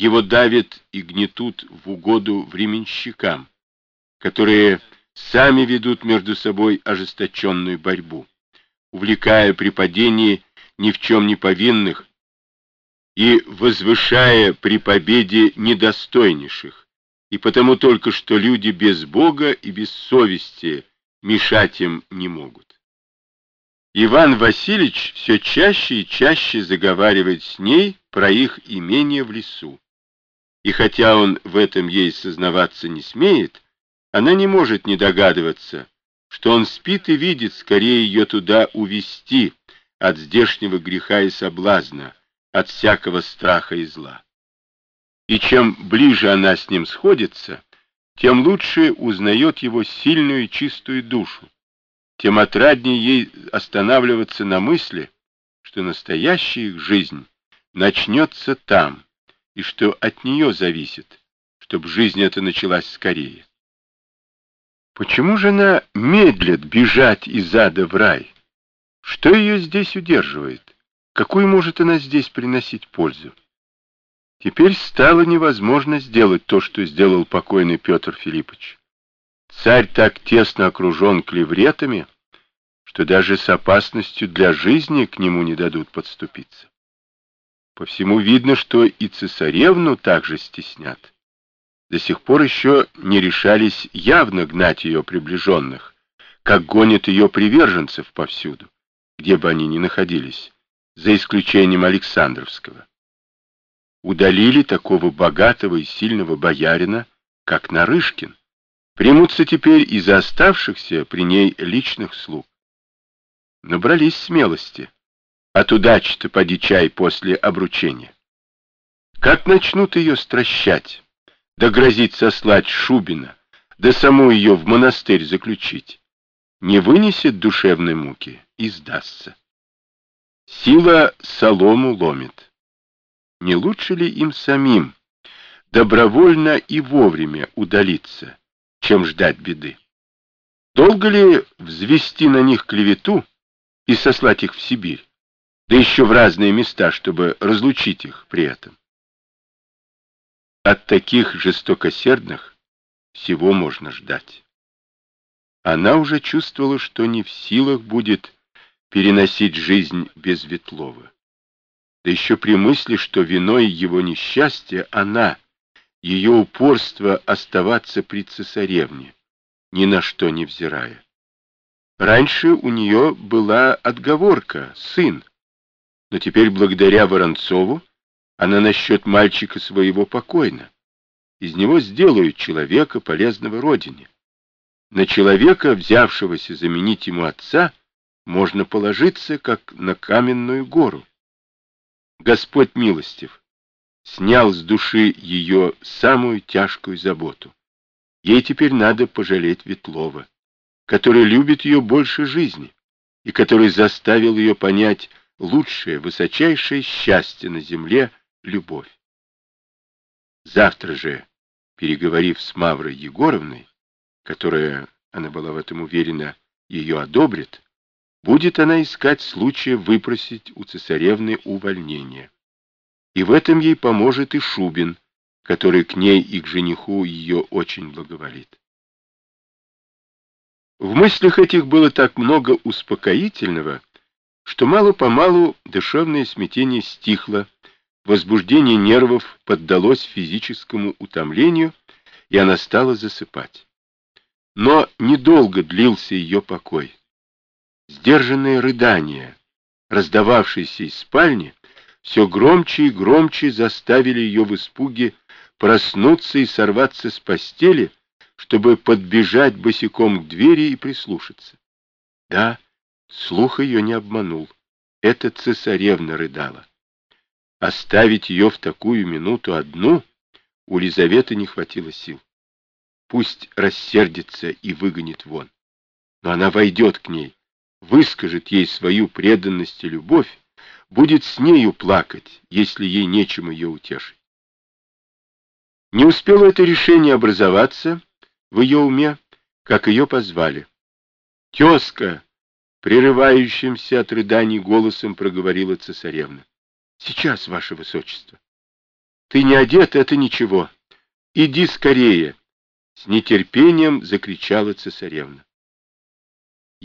Его давят и гнетут в угоду временщикам, которые сами ведут между собой ожесточенную борьбу, увлекая при падении ни в чем не повинных и возвышая при победе недостойнейших, и потому только что люди без Бога и без совести мешать им не могут. Иван Васильевич все чаще и чаще заговаривает с ней про их имение в лесу. И хотя он в этом ей сознаваться не смеет, она не может не догадываться, что он спит и видит скорее ее туда увести от здешнего греха и соблазна, от всякого страха и зла. И чем ближе она с ним сходится, тем лучше узнает его сильную и чистую душу, тем отраднее ей останавливаться на мысли, что настоящая их жизнь начнется там, и что от нее зависит, чтобы жизнь эта началась скорее. Почему же она медлит бежать из ада в рай? Что ее здесь удерживает? Какую может она здесь приносить пользу? Теперь стало невозможно сделать то, что сделал покойный Петр Филиппович. Царь так тесно окружен клевретами, что даже с опасностью для жизни к нему не дадут подступиться. По всему видно, что и цесаревну также стеснят. До сих пор еще не решались явно гнать ее приближенных, как гонят ее приверженцев повсюду, где бы они ни находились, за исключением Александровского. Удалили такого богатого и сильного боярина, как Нарышкин, примутся теперь и за оставшихся при ней личных слуг. Набрались смелости. От удачи-то поди чай после обручения. Как начнут ее стращать, да грозить сослать Шубина, да саму ее в монастырь заключить, не вынесет душевной муки и сдастся. Сила солому ломит. Не лучше ли им самим добровольно и вовремя удалиться, чем ждать беды? Долго ли взвести на них клевету и сослать их в Сибирь, да еще в разные места, чтобы разлучить их при этом? От таких жестокосердных всего можно ждать. Она уже чувствовала, что не в силах будет переносить жизнь без Ветлова. Да еще при мысли, что виной его несчастья она, ее упорство оставаться при цесаревне, ни на что не взирая. Раньше у нее была отговорка, сын, но теперь благодаря Воронцову она насчет мальчика своего покойна. Из него сделают человека, полезного родине. На человека, взявшегося заменить ему отца, можно положиться, как на каменную гору. Господь милостив, снял с души ее самую тяжкую заботу. Ей теперь надо пожалеть Ветлова, который любит ее больше жизни и который заставил ее понять лучшее, высочайшее счастье на земле — любовь. Завтра же, переговорив с Маврой Егоровной, которая, она была в этом уверена, ее одобрит, будет она искать случая выпросить у цесаревны увольнение. И в этом ей поможет и Шубин, который к ней и к жениху ее очень благоволит. В мыслях этих было так много успокоительного, что мало-помалу душевное смятение стихло, возбуждение нервов поддалось физическому утомлению, и она стала засыпать. Но недолго длился ее покой. Сдержанные рыдания, раздававшиеся из спальни, все громче и громче заставили ее в испуге проснуться и сорваться с постели, чтобы подбежать босиком к двери и прислушаться. Да, слух ее не обманул. Это цесаревна рыдала. Оставить ее в такую минуту одну у Лизаветы не хватило сил. Пусть рассердится и выгонит вон. Но она войдет к ней, выскажет ей свою преданность и любовь, будет с нею плакать, если ей нечем ее утешить. Не успело это решение образоваться в ее уме, как ее позвали. «Тезка!» — прерывающимся от рыданий голосом проговорила цесаревна. «Сейчас, ваше высочество». Ты не одет, это ничего. Иди скорее, с нетерпением закричала цесаревна.